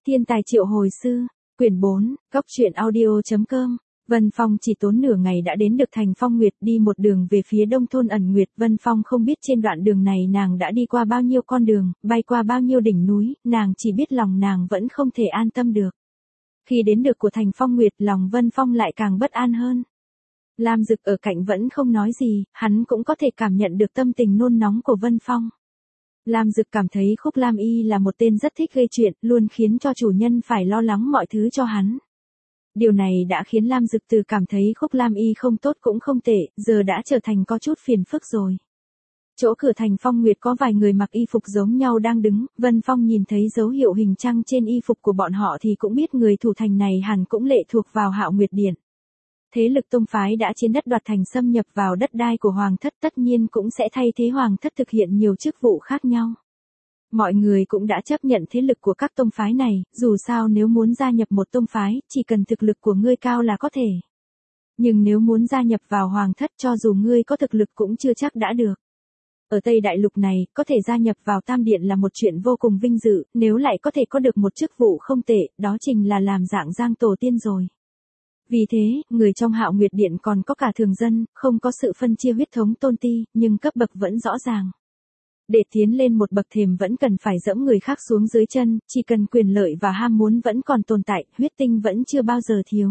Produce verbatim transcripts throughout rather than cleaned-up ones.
Thiên tài triệu hồi sư, quyển bốn, góc truyện audio.com. Vân Phong chỉ tốn nửa ngày đã đến được thành Phong Nguyệt, đi một đường về phía đông thôn ẩn nguyệt. Vân Phong không biết trên đoạn đường này nàng đã đi qua bao nhiêu con đường, bay qua bao nhiêu đỉnh núi, nàng chỉ biết lòng nàng vẫn không thể an tâm được. Khi đến được của thành Phong Nguyệt, lòng Vân Phong lại càng bất an hơn. Lam Dực ở cạnh vẫn không nói gì, hắn cũng có thể cảm nhận được tâm tình nôn nóng của Vân Phong. Lam Dực cảm thấy Khúc Lam Y là một tên rất thích gây chuyện, luôn khiến cho chủ nhân phải lo lắng mọi thứ cho hắn. Điều này đã khiến Lam Dực từ cảm thấy Khúc Lam Y không tốt cũng không tệ, giờ đã trở thành có chút phiền phức rồi. Chỗ cửa thành Phong Nguyệt có vài người mặc y phục giống nhau đang đứng, Vân Phong nhìn thấy dấu hiệu hình trăng trên y phục của bọn họ thì cũng biết người thủ thành này hẳn cũng lệ thuộc vào Hạo Nguyệt Điện. Thế lực tông phái đã chiếm đất đoạt thành, xâm nhập vào đất đai của Hoàng thất, tất nhiên cũng sẽ thay thế Hoàng thất thực hiện nhiều chức vụ khác nhau. Mọi người cũng đã chấp nhận thế lực của các tông phái này, dù sao nếu muốn gia nhập một tông phái, chỉ cần thực lực của ngươi cao là có thể. Nhưng nếu muốn gia nhập vào Hoàng thất, cho dù ngươi có thực lực cũng chưa chắc đã được. Ở Tây Đại Lục này, có thể gia nhập vào Tam Điện là một chuyện vô cùng vinh dự, nếu lại có thể có được một chức vụ không tệ, đó chính là làm dạng giang tổ tiên rồi. Vì thế, người trong Hạo Nguyệt Điện còn có cả thường dân, không có sự phân chia huyết thống tôn ti, nhưng cấp bậc vẫn rõ ràng. Để tiến lên một bậc thềm vẫn cần phải dẫm người khác xuống dưới chân, chỉ cần quyền lợi và ham muốn vẫn còn tồn tại, huyết tinh vẫn chưa bao giờ thiếu.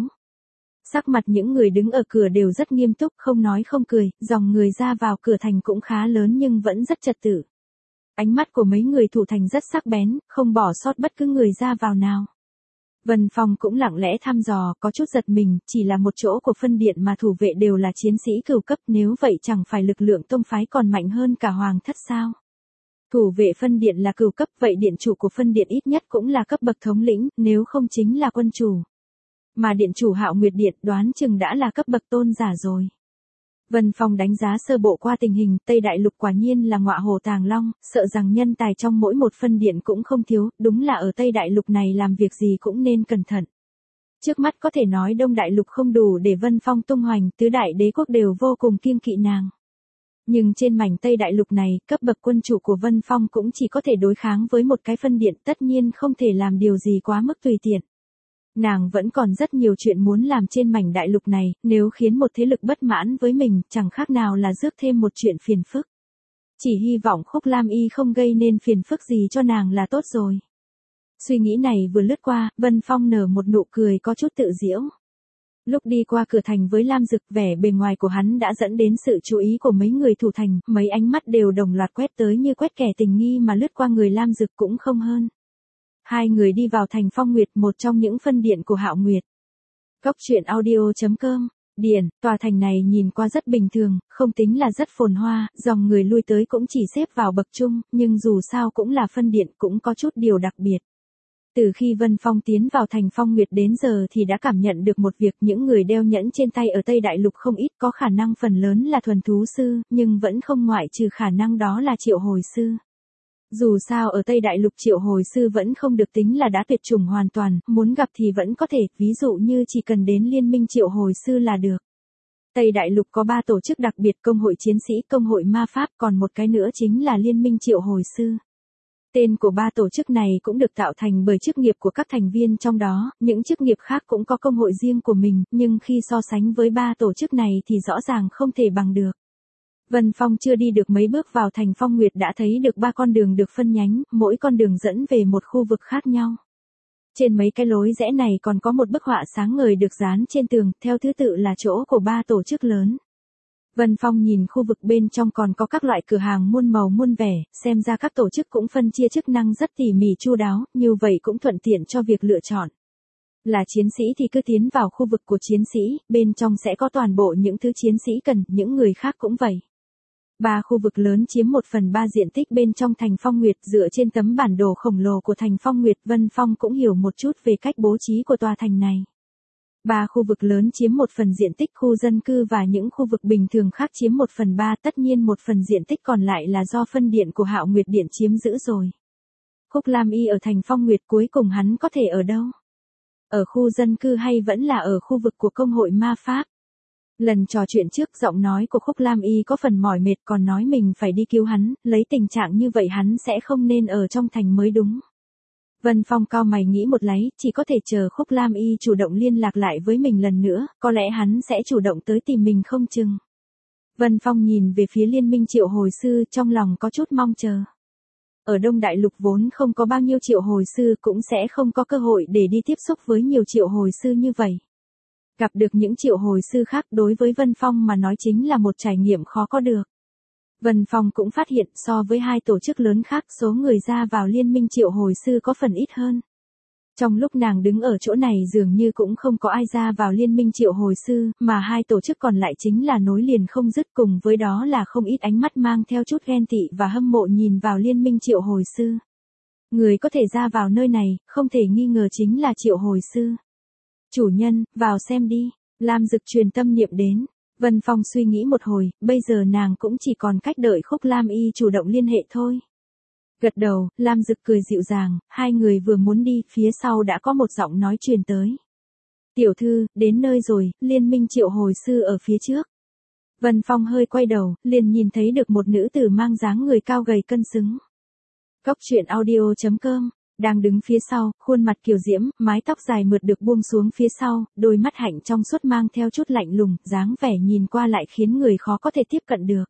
Sắc mặt những người đứng ở cửa đều rất nghiêm túc, không nói không cười, dòng người ra vào cửa thành cũng khá lớn nhưng vẫn rất trật tự. Ánh mắt của mấy người thủ thành rất sắc bén, không bỏ sót bất cứ người ra vào nào. Vân Phong cũng lặng lẽ thăm dò, có chút giật mình, chỉ là một chỗ của phân điện mà thủ vệ đều là chiến sĩ cửu cấp, nếu vậy chẳng phải lực lượng tông phái còn mạnh hơn cả Hoàng thất sao? Thủ vệ phân điện là cửu cấp, vậy điện chủ của phân điện ít nhất cũng là cấp bậc thống lĩnh, nếu không chính là quân chủ. Mà điện chủ Hạo Nguyệt Điện đoán chừng đã là cấp bậc tôn giả rồi. Vân Phong đánh giá sơ bộ qua tình hình, Tây Đại Lục quả nhiên là ngọa hổ tàng long, sợ rằng nhân tài trong mỗi một phân điện cũng không thiếu, đúng là ở Tây Đại Lục này làm việc gì cũng nên cẩn thận. Trước mắt có thể nói Đông Đại Lục không đủ để Vân Phong tung hoành, tứ đại đế quốc đều vô cùng kiêng kỵ nàng. Nhưng trên mảnh Tây Đại Lục này, cấp bậc quân chủ của Vân Phong cũng chỉ có thể đối kháng với một cái phân điện, tất nhiên không thể làm điều gì quá mức tùy tiện. Nàng vẫn còn rất nhiều chuyện muốn làm trên mảnh đại lục này, nếu khiến một thế lực bất mãn với mình, chẳng khác nào là rước thêm một chuyện phiền phức. Chỉ hy vọng Khúc Lam Y không gây nên phiền phức gì cho nàng là tốt rồi. Suy nghĩ này vừa lướt qua, Vân Phong nở một nụ cười có chút tự giễu. Lúc đi qua cửa thành với Lam Dực, vẻ bề ngoài của hắn đã dẫn đến sự chú ý của mấy người thủ thành, mấy ánh mắt đều đồng loạt quét tới như quét kẻ tình nghi mà lướt qua người Lam Dực cũng không hơn. Hai người đi vào thành Phong Nguyệt, một trong những phân điện của Hạo Nguyệt. Góc truyện audio.com. Điện, tòa thành này nhìn qua rất bình thường, không tính là rất phồn hoa, dòng người lui tới cũng chỉ xếp vào bậc trung, nhưng dù sao cũng là phân điện, cũng có chút điều đặc biệt. Từ khi Vân Phong tiến vào thành Phong Nguyệt đến giờ thì đã cảm nhận được một việc, những người đeo nhẫn trên tay ở Tây Đại Lục không ít, có khả năng phần lớn là thuần thú sư, nhưng vẫn không ngoại trừ khả năng đó là triệu hồi sư. Dù sao ở Tây Đại Lục triệu hồi sư vẫn không được tính là đã tuyệt chủng hoàn toàn, muốn gặp thì vẫn có thể, ví dụ như chỉ cần đến liên minh triệu hồi sư là được. Tây Đại Lục có ba tổ chức đặc biệt, công hội chiến sĩ, công hội ma pháp, còn một cái nữa chính là liên minh triệu hồi sư. Tên của ba tổ chức này cũng được tạo thành bởi chức nghiệp của các thành viên trong đó, những chức nghiệp khác cũng có công hội riêng của mình, nhưng khi so sánh với ba tổ chức này thì rõ ràng không thể bằng được. Vân Phong chưa đi được mấy bước vào thành Phong Nguyệt đã thấy được ba con đường được phân nhánh, mỗi con đường dẫn về một khu vực khác nhau. Trên mấy cái lối rẽ này còn có một bức họa sáng ngời được dán trên tường, theo thứ tự là chỗ của ba tổ chức lớn. Vân Phong nhìn khu vực bên trong còn có các loại cửa hàng muôn màu muôn vẻ, xem ra các tổ chức cũng phân chia chức năng rất tỉ mỉ chu đáo, như vậy cũng thuận tiện cho việc lựa chọn. Là chiến sĩ thì cứ tiến vào khu vực của chiến sĩ, bên trong sẽ có toàn bộ những thứ chiến sĩ cần, những người khác cũng vậy. Ba khu vực lớn chiếm một phần ba diện tích bên trong thành Phong Nguyệt, dựa trên tấm bản đồ khổng lồ của thành Phong Nguyệt, Vân Phong cũng hiểu một chút về cách bố trí của tòa thành này. Ba khu vực lớn chiếm một phần diện tích khu dân cư và những khu vực bình thường khác chiếm một phần ba, tất nhiên một phần diện tích còn lại là do phân điện của Hạo Nguyệt Điện chiếm giữ rồi. Khúc Lam Y ở thành Phong Nguyệt cuối cùng hắn có thể ở đâu? Ở khu dân cư hay vẫn là ở khu vực của công hội ma pháp? Lần trò chuyện trước, giọng nói của Khúc Lam Y có phần mỏi mệt, còn nói mình phải đi cứu hắn, lấy tình trạng như vậy hắn sẽ không nên ở trong thành mới đúng. Vân Phong cau mày nghĩ một láy, chỉ có thể chờ Khúc Lam Y chủ động liên lạc lại với mình lần nữa, có lẽ hắn sẽ chủ động tới tìm mình không chừng. Vân Phong nhìn về phía Liên minh triệu hồi sư, trong lòng có chút mong chờ. Ở Đông Đại Lục vốn không có bao nhiêu triệu hồi sư, cũng sẽ không có cơ hội để đi tiếp xúc với nhiều triệu hồi sư như vậy. Gặp được những triệu hồi sư khác đối với Vân Phong mà nói chính là một trải nghiệm khó có được. Vân Phong cũng phát hiện so với hai tổ chức lớn khác, số người ra vào Liên minh triệu hồi sư có phần ít hơn. Trong lúc nàng đứng ở chỗ này dường như cũng không có ai ra vào Liên minh triệu hồi sư, mà hai tổ chức còn lại chính là nối liền không dứt, cùng với đó là không ít ánh mắt mang theo chút ghen tị và hâm mộ nhìn vào Liên minh triệu hồi sư. Người có thể ra vào nơi này, không thể nghi ngờ chính là triệu hồi sư. Chủ nhân, vào xem đi. Lam Dực truyền tâm niệm đến. Vân Phong suy nghĩ một hồi, bây giờ nàng cũng chỉ còn cách đợi Khúc Lam Y chủ động liên hệ thôi. Gật đầu, Lam Dực cười dịu dàng, hai người vừa muốn đi, phía sau đã có một giọng nói truyền tới. Tiểu thư, đến nơi rồi, Liên minh triệu hồi sư ở phía trước. Vân Phong hơi quay đầu, liền nhìn thấy được một nữ tử mang dáng người cao gầy cân xứng. Cốc truyện audio chấm com, đang đứng phía sau, khuôn mặt kiều diễm, mái tóc dài mượt được buông xuống phía sau, đôi mắt hạnh trong suốt mang theo chút lạnh lùng, dáng vẻ nhìn qua lại khiến người khó có thể tiếp cận được.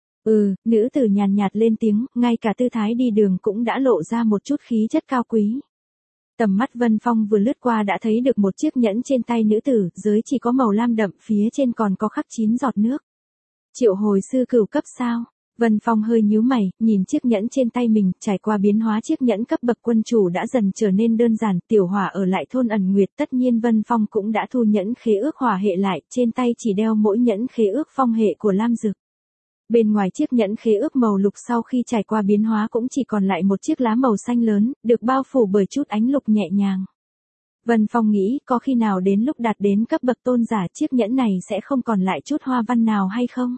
Ừ, nữ tử nhàn nhạt lên tiếng, ngay cả tư thái đi đường cũng đã lộ ra một chút khí chất cao quý. Tầm mắt Vân Phong vừa lướt qua đã thấy được một chiếc nhẫn trên tay nữ tử, giới chỉ có màu lam đậm, phía trên còn có khắc chín giọt nước. Triệu hồi sư cửu cấp sao? Vân Phong hơi nhíu mày, nhìn chiếc nhẫn trên tay mình, trải qua biến hóa chiếc nhẫn cấp bậc quân chủ đã dần trở nên đơn giản, tiểu hỏa ở lại thôn ẩn nguyệt, tất nhiên Vân Phong cũng đã thu nhẫn khế ước hỏa hệ lại, trên tay chỉ đeo mỗi nhẫn khế ước phong hệ của Lam Dực. Bên ngoài chiếc nhẫn khế ước màu lục sau khi trải qua biến hóa cũng chỉ còn lại một chiếc lá màu xanh lớn, được bao phủ bởi chút ánh lục nhẹ nhàng. Vân Phong nghĩ, có khi nào đến lúc đạt đến cấp bậc tôn giả chiếc nhẫn này sẽ không còn lại chút hoa văn nào hay không?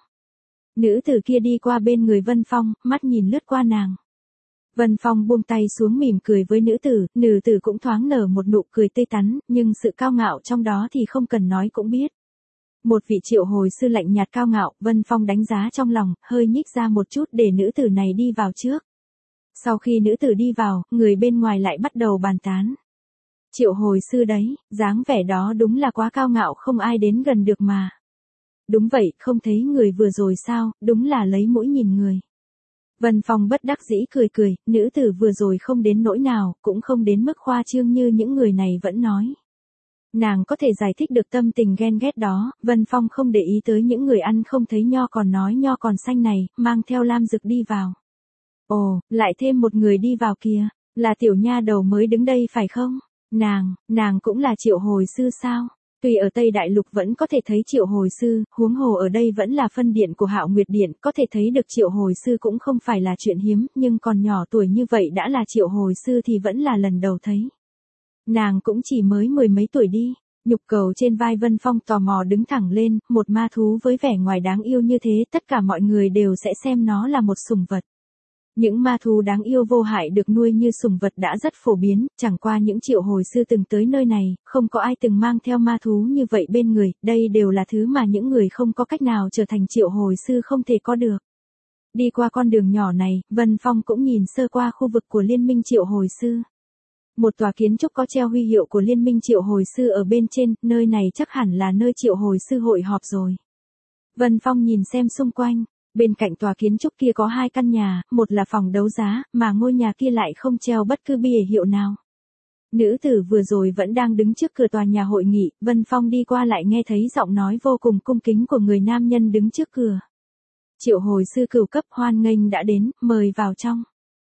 Nữ tử kia đi qua bên người Vân Phong, mắt nhìn lướt qua nàng. Vân Phong buông tay xuống mỉm cười với nữ tử, nữ tử cũng thoáng nở một nụ cười tươi tắn, nhưng sự cao ngạo trong đó thì không cần nói cũng biết. Một vị triệu hồi sư lạnh nhạt cao ngạo, Vân Phong đánh giá trong lòng, hơi nhích ra một chút để nữ tử này đi vào trước. Sau khi nữ tử đi vào, người bên ngoài lại bắt đầu bàn tán. Triệu hồi sư đấy, dáng vẻ đó đúng là quá cao ngạo, không ai đến gần được mà. Đúng vậy, không thấy người vừa rồi sao, đúng là lấy mũi nhìn người. Vân Phong bất đắc dĩ cười cười, nữ tử vừa rồi không đến nỗi nào, cũng không đến mức khoa trương như những người này vẫn nói. Nàng có thể giải thích được tâm tình ghen ghét đó, Vân Phong không để ý tới những người ăn không thấy nho còn nói nho còn xanh này, mang theo Lam Dực đi vào. Ồ, lại thêm một người đi vào kìa, là tiểu nha đầu mới đứng đây phải không? Nàng, nàng cũng là triệu hồi sư sao? Tuy ở Tây Đại Lục vẫn có thể thấy triệu hồi sư, huống hồ ở đây vẫn là phân điện của Hạo Nguyệt Điện, có thể thấy được triệu hồi sư cũng không phải là chuyện hiếm, nhưng còn nhỏ tuổi như vậy đã là triệu hồi sư thì vẫn là lần đầu thấy. Nàng cũng chỉ mới mười mấy tuổi đi. Nhục cầu trên vai Vân Phong tò mò đứng thẳng lên, một ma thú với vẻ ngoài đáng yêu như thế, tất cả mọi người đều sẽ xem nó là một sủng vật. Những ma thú đáng yêu vô hại được nuôi như sủng vật đã rất phổ biến, chẳng qua những triệu hồi sư từng tới nơi này, không có ai từng mang theo ma thú như vậy bên người, đây đều là thứ mà những người không có cách nào trở thành triệu hồi sư không thể có được. Đi qua con đường nhỏ này, Vân Phong cũng nhìn sơ qua khu vực của Liên minh triệu hồi sư. Một tòa kiến trúc có treo huy hiệu của Liên minh triệu hồi sư ở bên trên, nơi này chắc hẳn là nơi triệu hồi sư hội họp rồi. Vân Phong nhìn xem xung quanh, bên cạnh tòa kiến trúc kia có hai căn nhà, một là phòng đấu giá, mà ngôi nhà kia lại không treo bất cứ bìa hiệu nào. Nữ tử vừa rồi vẫn đang đứng trước cửa tòa nhà hội nghị, Vân Phong đi qua lại nghe thấy giọng nói vô cùng cung kính của người nam nhân đứng trước cửa. Triệu hồi sư cửu cấp hoan nghênh đã đến, mời vào trong.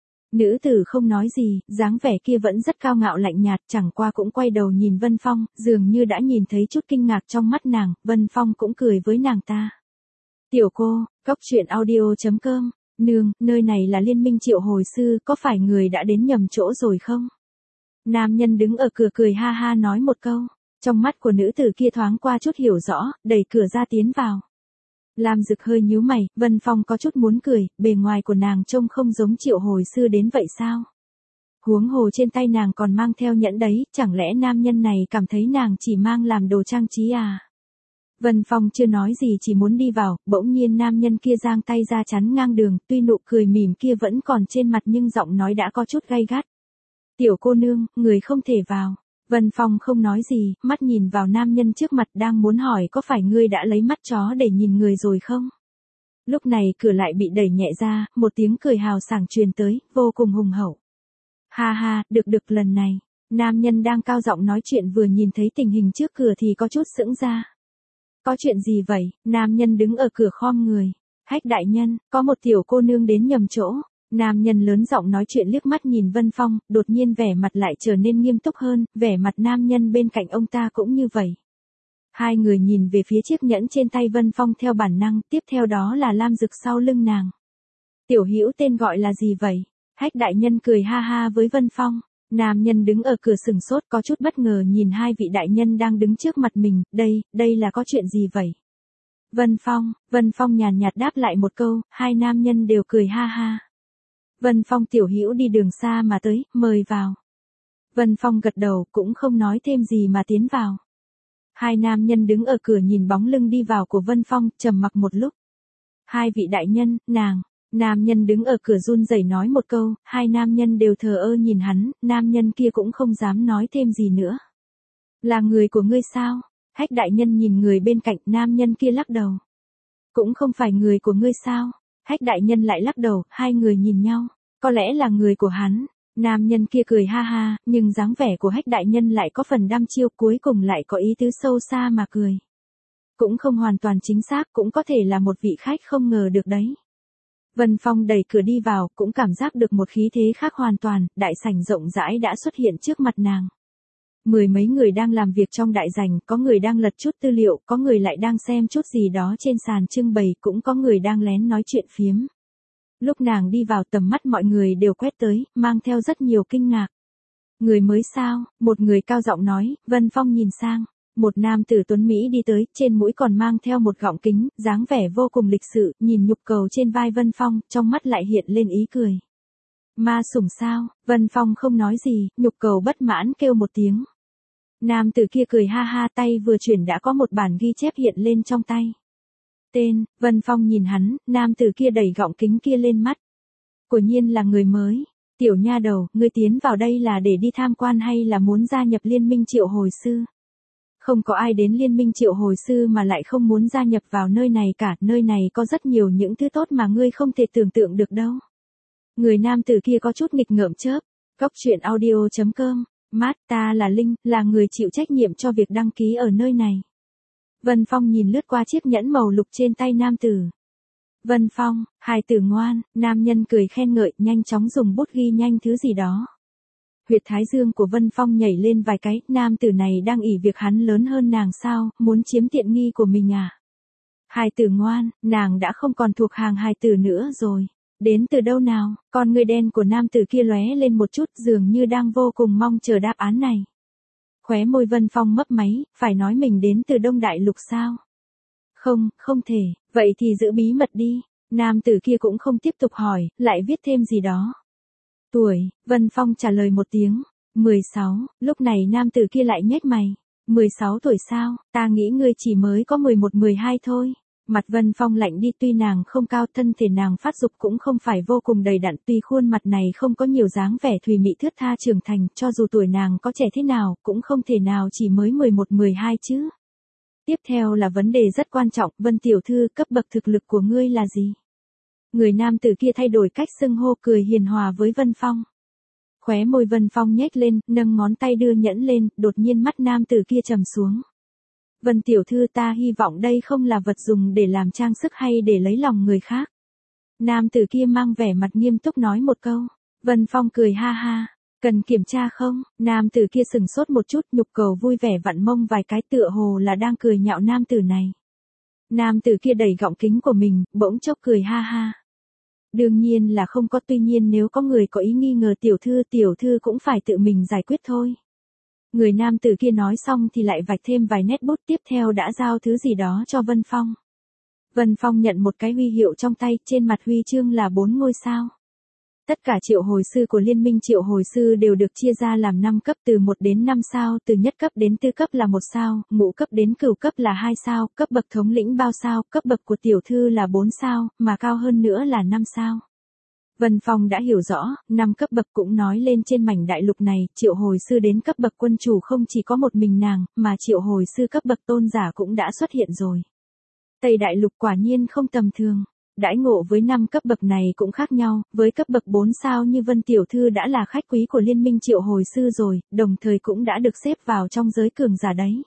Nữ tử không nói gì, dáng vẻ kia vẫn rất cao ngạo lạnh nhạt, chẳng qua cũng quay đầu nhìn Vân Phong, dường như đã nhìn thấy chút kinh ngạc trong mắt nàng, Vân Phong cũng cười với nàng ta. Tiểu cô, cốc truyện audio chấm com, nương, nơi này là Liên minh triệu hồi sư, có phải người đã đến nhầm chỗ rồi không? Nam nhân đứng ở cửa cười ha ha nói một câu, trong mắt của nữ tử kia thoáng qua chút hiểu rõ, đẩy cửa ra tiến vào. Lam Dực hơi nhíu mày, Vân Phong có chút muốn cười, bề ngoài của nàng trông không giống triệu hồi sư đến vậy sao? Huống hồ trên tay nàng còn mang theo nhẫn đấy, chẳng lẽ nam nhân này cảm thấy nàng chỉ mang làm đồ trang trí à? Vân Phong chưa nói gì chỉ muốn đi vào, bỗng nhiên nam nhân kia giang tay ra chắn ngang đường, tuy nụ cười mỉm kia vẫn còn trên mặt nhưng giọng nói đã có chút gay gắt. Tiểu cô nương, người không thể vào. Vân Phong không nói gì, mắt nhìn vào nam nhân trước mặt đang muốn hỏi có phải ngươi đã lấy mắt chó để nhìn người rồi không? Lúc này cửa lại bị đẩy nhẹ ra, một tiếng cười hào sảng truyền tới, vô cùng hùng hậu. Ha ha, được được lần này. Nam nhân đang cao giọng nói chuyện vừa nhìn thấy tình hình trước cửa thì có chút sững ra. Có chuyện gì vậy? Nam nhân đứng ở cửa khom người. Hách đại nhân, có một tiểu cô nương đến nhầm chỗ. Nam nhân lớn giọng nói chuyện liếc mắt nhìn Vân Phong, đột nhiên vẻ mặt lại trở nên nghiêm túc hơn, vẻ mặt nam nhân bên cạnh ông ta cũng như vậy. Hai người nhìn về phía chiếc nhẫn trên tay Vân Phong theo bản năng, tiếp theo đó là lam dực sau lưng nàng. Tiểu Hữu tên gọi là gì vậy? Hách đại nhân cười ha ha với Vân Phong. Nam nhân đứng ở cửa sừng sốt có chút bất ngờ nhìn hai vị đại nhân đang đứng trước mặt mình, đây, đây là có chuyện gì vậy? Vân Phong, Vân Phong nhàn nhạt đáp lại một câu, hai nam nhân đều cười ha ha. Vân Phong tiểu hữu đi đường xa mà tới, mời vào. Vân Phong gật đầu cũng không nói thêm gì mà tiến vào. Hai nam nhân đứng ở cửa nhìn bóng lưng đi vào của Vân Phong, trầm mặc một lúc. Hai vị đại nhân, nàng, nam nhân đứng ở cửa run rẩy nói một câu, hai nam nhân đều thờ ơ nhìn hắn, nam nhân kia cũng không dám nói thêm gì nữa. Là người của ngươi sao? Hách đại nhân nhìn người bên cạnh, nam nhân kia lắc đầu. Cũng không phải người của ngươi sao? Hách đại nhân lại lắc đầu, hai người nhìn nhau, có lẽ là người của hắn. Nam nhân kia cười ha ha, nhưng dáng vẻ của hách đại nhân lại có phần đăm chiêu, cuối cùng lại có ý tứ sâu xa mà cười. Cũng không hoàn toàn chính xác, cũng có thể là một vị khách không ngờ được đấy. Vân Phong đẩy cửa đi vào, cũng cảm giác được một khí thế khác hoàn toàn, đại sảnh rộng rãi đã xuất hiện trước mặt nàng. Mười mấy người đang làm việc trong đại sảnh, có người đang lật chút tư liệu, có người lại đang xem chút gì đó trên sàn trưng bày, cũng có người đang lén nói chuyện phiếm. Lúc nàng đi vào tầm mắt mọi người đều quét tới, mang theo rất nhiều kinh ngạc. Người mới sao? Một người cao giọng nói, Vân Phong nhìn sang. Một nam tử tuấn Mỹ đi tới, trên mũi còn mang theo một gọng kính, dáng vẻ vô cùng lịch sự, nhìn nhục cầu trên vai Vân Phong, trong mắt lại hiện lên ý cười. Ma sủng sao? Vân Phong không nói gì, nhục cầu bất mãn kêu một tiếng. Nam tử kia cười ha ha, tay vừa chuyển đã có một bản ghi chép hiện lên trong tay. Tên, Vân Phong nhìn hắn, nam tử kia đẩy gọng kính kia lên mắt. Quả nhiên là người mới. Tiểu nha đầu, ngươi tiến vào đây là để đi tham quan hay là muốn gia nhập liên minh triệu hồi sư? Không có ai đến liên minh triệu hồi sư mà lại không muốn gia nhập vào nơi này cả, nơi này có rất nhiều những thứ tốt mà ngươi không thể tưởng tượng được đâu. Người nam tử kia có chút nghịch ngợm chớp. Góc truyện audio chấm com, mát, ta là Linh, là người chịu trách nhiệm cho việc đăng ký ở nơi này. Vân Phong nhìn lướt qua chiếc nhẫn màu lục trên tay nam tử. Vân Phong, hài tử ngoan, nam nhân cười khen ngợi, nhanh chóng dùng bút ghi nhanh thứ gì đó. Huyệt thái dương của Vân Phong nhảy lên vài cái, nam tử này đang ỷ việc hắn lớn hơn nàng sao, muốn chiếm tiện nghi của mình à? Hài tử ngoan, nàng đã không còn thuộc hàng hài tử nữa rồi. Đến từ đâu nào? Con người đen của nam tử kia lóe lên một chút, dường như đang vô cùng mong chờ đáp án này. Khóe môi Vân Phong mấp máy, phải nói mình đến từ Đông Đại Lục sao? Không, không thể, vậy thì giữ bí mật đi. Nam tử kia cũng không tiếp tục hỏi, lại viết thêm gì đó. Tuổi, Vân Phong trả lời một tiếng. mười sáu, lúc này nam tử kia lại nhếch mày. mười sáu tuổi sao, ta nghĩ ngươi chỉ mới có mười một mười hai thôi. Mặt Vân Phong lạnh đi, tuy nàng không cao, thân thể nàng phát dục cũng không phải vô cùng đầy đặn, tuy khuôn mặt này không có nhiều dáng vẻ thùy mị thướt tha trưởng thành, cho dù tuổi nàng có trẻ thế nào, cũng không thể nào chỉ mới mười một mười hai chứ. Tiếp theo là vấn đề rất quan trọng, Vân tiểu thư, cấp bậc thực lực của ngươi là gì? Người nam tử kia thay đổi cách xưng hô, cười hiền hòa với Vân Phong. Khóe môi Vân Phong nhếch lên, nâng ngón tay đưa nhẫn lên, đột nhiên mắt nam tử kia trầm xuống. Vân tiểu thư, ta hy vọng đây không là vật dùng để làm trang sức hay để lấy lòng người khác. Nam tử kia mang vẻ mặt nghiêm túc nói một câu. Vân Phong cười ha ha. Cần kiểm tra không? Nam tử kia sừng sốt một chút, nhục cầu vui vẻ vặn mông vài cái, tựa hồ là đang cười nhạo nam tử này. Nam tử kia đẩy gọng kính của mình, bỗng chốc cười ha ha. Đương nhiên là không có, tuy nhiên nếu có người có ý nghi ngờ tiểu thư, tiểu thư cũng phải tự mình giải quyết thôi. Người nam tử kia nói xong thì lại vạch thêm vài nét bút, tiếp theo đã giao thứ gì đó cho Vân Phong. Vân Phong nhận một cái huy hiệu trong tay, trên mặt huy chương là bốn ngôi sao. Tất cả triệu hồi sư của liên minh triệu hồi sư đều được chia ra làm năm cấp, từ một đến năm sao, từ nhất cấp đến tư cấp là một sao, ngũ cấp đến cửu cấp là hai sao, cấp bậc thống lĩnh bao sao, cấp bậc của tiểu thư là bốn sao, mà cao hơn nữa là năm sao. Vân Phong đã hiểu rõ, năm cấp bậc cũng nói lên trên mảnh đại lục này, triệu hồi sư đến cấp bậc quân chủ không chỉ có một mình nàng, mà triệu hồi sư cấp bậc tôn giả cũng đã xuất hiện rồi. Tây đại lục quả nhiên không tầm thường. Đãi ngộ với năm cấp bậc này cũng khác nhau, với cấp bậc bốn sao như Vân Tiểu Thư đã là khách quý của liên minh triệu hồi sư rồi, đồng thời cũng đã được xếp vào trong giới cường giả đấy.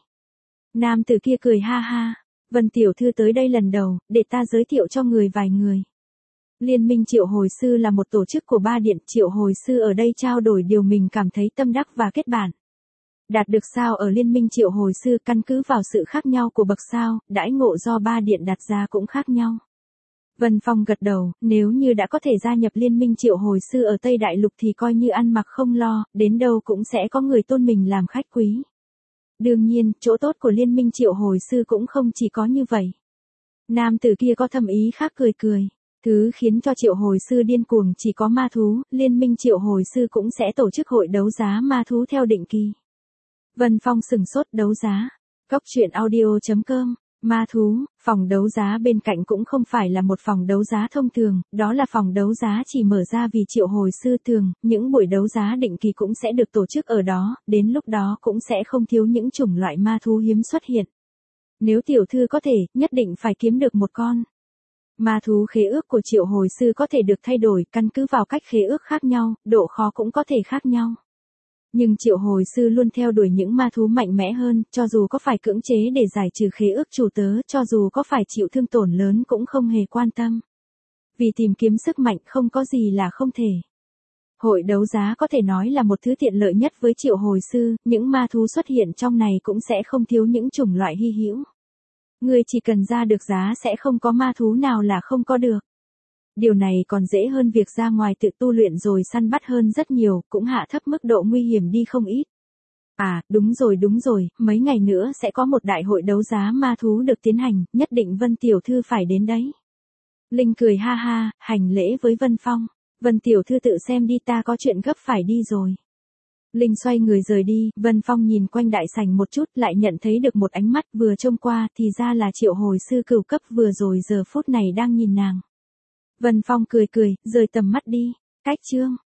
Nam tử kia cười ha ha, Vân Tiểu Thư tới đây lần đầu, để ta giới thiệu cho người vài người. Liên minh triệu hồi sư là một tổ chức của ba điện, triệu hồi sư ở đây trao đổi điều mình cảm thấy tâm đắc và kết bản. Đạt được sao ở liên minh triệu hồi sư căn cứ vào sự khác nhau của bậc sao, đãi ngộ do ba điện đặt ra cũng khác nhau. Vân Phong gật đầu, nếu như đã có thể gia nhập liên minh triệu hồi sư ở Tây Đại Lục thì coi như ăn mặc không lo, đến đâu cũng sẽ có người tôn mình làm khách quý. Đương nhiên, chỗ tốt của liên minh triệu hồi sư cũng không chỉ có như vậy. Nam tử kia có thâm ý khác cười cười. Thứ khiến cho triệu hồi sư điên cuồng chỉ có ma thú, liên minh triệu hồi sư cũng sẽ tổ chức hội đấu giá ma thú theo định kỳ. Vân Phong sừng sốt đấu giá. Cốc truyện audio chấm com. Ma thú, phòng đấu giá bên cạnh cũng không phải là một phòng đấu giá thông thường, đó là phòng đấu giá chỉ mở ra vì triệu hồi sư thường, những buổi đấu giá định kỳ cũng sẽ được tổ chức ở đó, đến lúc đó cũng sẽ không thiếu những chủng loại ma thú hiếm xuất hiện. Nếu tiểu thư có thể, nhất định phải kiếm được một con. Ma thú khế ước của triệu hồi sư có thể được thay đổi căn cứ vào cách khế ước khác nhau, độ khó cũng có thể khác nhau. Nhưng triệu hồi sư luôn theo đuổi những ma thú mạnh mẽ hơn, cho dù có phải cưỡng chế để giải trừ khế ước chủ tớ, cho dù có phải chịu thương tổn lớn cũng không hề quan tâm. Vì tìm kiếm sức mạnh không có gì là không thể. Hội đấu giá có thể nói là một thứ tiện lợi nhất với triệu hồi sư, những ma thú xuất hiện trong này cũng sẽ không thiếu những chủng loại hy hữu. Người chỉ cần ra được giá sẽ không có ma thú nào là không có được. Điều này còn dễ hơn việc ra ngoài tự tu luyện rồi săn bắt hơn rất nhiều, cũng hạ thấp mức độ nguy hiểm đi không ít. À, đúng rồi đúng rồi, mấy ngày nữa sẽ có một đại hội đấu giá ma thú được tiến hành, nhất định Vân Tiểu Thư phải đến đấy. Linh cười ha ha, hành lễ với Vân Phong. Vân Tiểu Thư tự xem đi, ta có chuyện gấp phải đi rồi. Linh xoay người rời đi, Vân Phong nhìn quanh đại sảnh một chút lại nhận thấy được một ánh mắt vừa trông qua thì ra là triệu hồi sư cửu cấp vừa rồi giờ phút này đang nhìn nàng. Vân Phong cười cười, rời tầm mắt đi. Cách chương